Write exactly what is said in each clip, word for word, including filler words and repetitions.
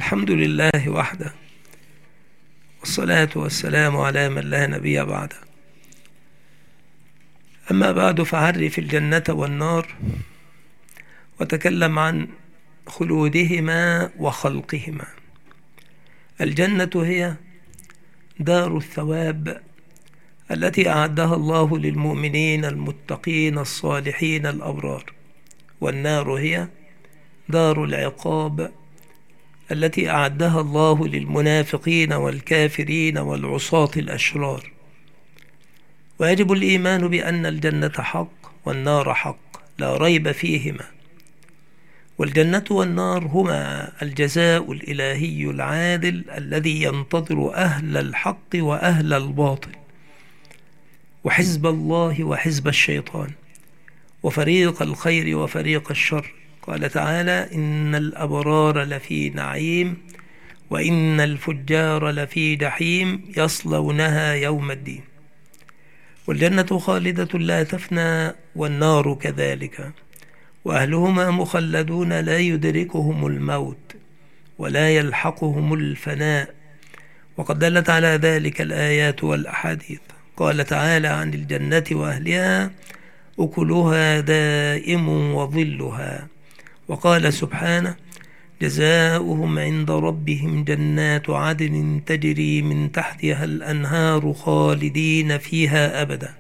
الحمد لله وحده، والصلاة والسلام على من لا نبي بعده. أما بعد، فعرف الجنة والنار وتكلم عن خلودهما وخلقهما. الجنة هي دار الثواب التي أعدها الله للمؤمنين المتقين الصالحين الأبرار، والنار هي دار العقاب التي أعدها الله للمنافقين والكافرين والعصاة الأشرار. ويجب الإيمان بأن الجنة حق والنار حق لا ريب فيهما، والجنة والنار هما الجزاء الإلهي العادل الذي ينتظر أهل الحق وأهل الباطل، وحزب الله وحزب الشيطان، وفريق الخير وفريق الشر. قال تعالى: إن الأبرار لفي نعيم وإن الفجار لفي جحيم يصلونها يوم الدين. والجنة خالدة لا تفنى، والنار كذلك، وأهلهما مخلدون لا يدركهم الموت ولا يلحقهم الفناء، وقد دلت على ذلك الآيات والأحاديث. قال تعالى عن الجنة وأهلها: أكلها دائم وظلها. وقال سبحانه: جزاؤهم عند ربهم جنات عدن تجري من تحتها الأنهار خالدين فيها أبدا.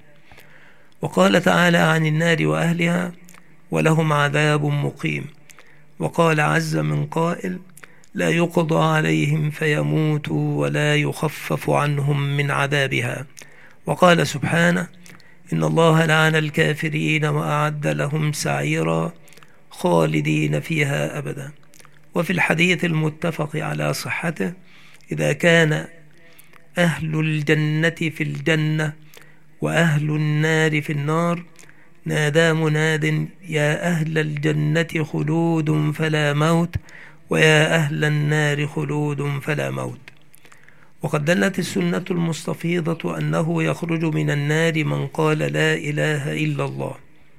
وقال تعالى عن النار وأهلها: ولهم عذاب مقيم. وقال عز من قائل: لا يقضى عليهم فيموتوا ولا يخفف عنهم من عذابها. وقال سبحانه: إن الله لعن الكافرين وأعد لهم سعيرا خالدين فيها أبدا. وفي الحديث المتفق على صحته: إذا كان أهل الجنة في الجنة وأهل النار في النار، نادى مناد: يا أهل الجنة خلود فلا موت، ويا أهل النار خلود فلا موت. وقد دلت السنة المستفيضة أنه يخرج من النار من قال لا إله إلا الله،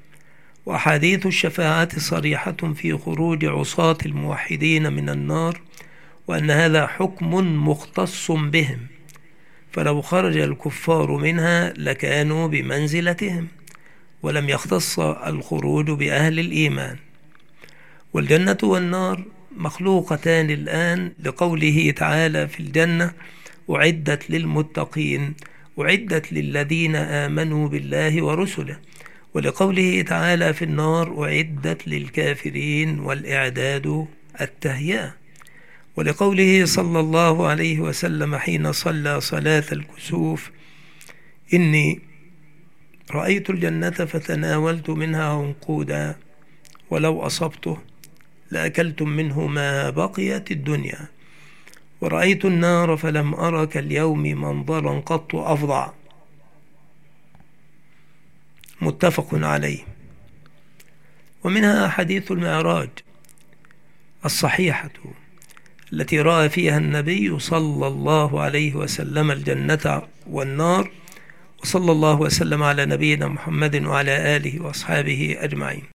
وأحاديث الشفاعة صريحة في خروج عصاة الموحدين من النار، وأن هذا حكم مختص بهم، فلو خرج الكفار منها لكانوا بمنزلتهم، ولم يختص الخروج بأهل الإيمان. والجنة والنار مخلوقتان الآن، لقوله تعالى في الجنة: أعدت للمتقين، أعدت للذين آمنوا بالله ورسله. ولقوله تعالى في النار: أعدت للكافرين، والإعداد التهيئة. ولقوله صلى الله عليه وسلم حين صلى صلاة الكسوف: إني رأيت الجنة فتناولت منها عنقودا، ولو أصبته لأكلتم منه ما بقيت الدنيا، ورأيت النار فلم أرى كاليوم منظرا قط أفظع. متفق عليه. ومنها حديث المعراج الصحيحة التي رأى فيها النبي صلى الله عليه وسلم الجنة والنار. وصلى الله وسلم على نبينا محمد وعلى آله وأصحابه أجمعين.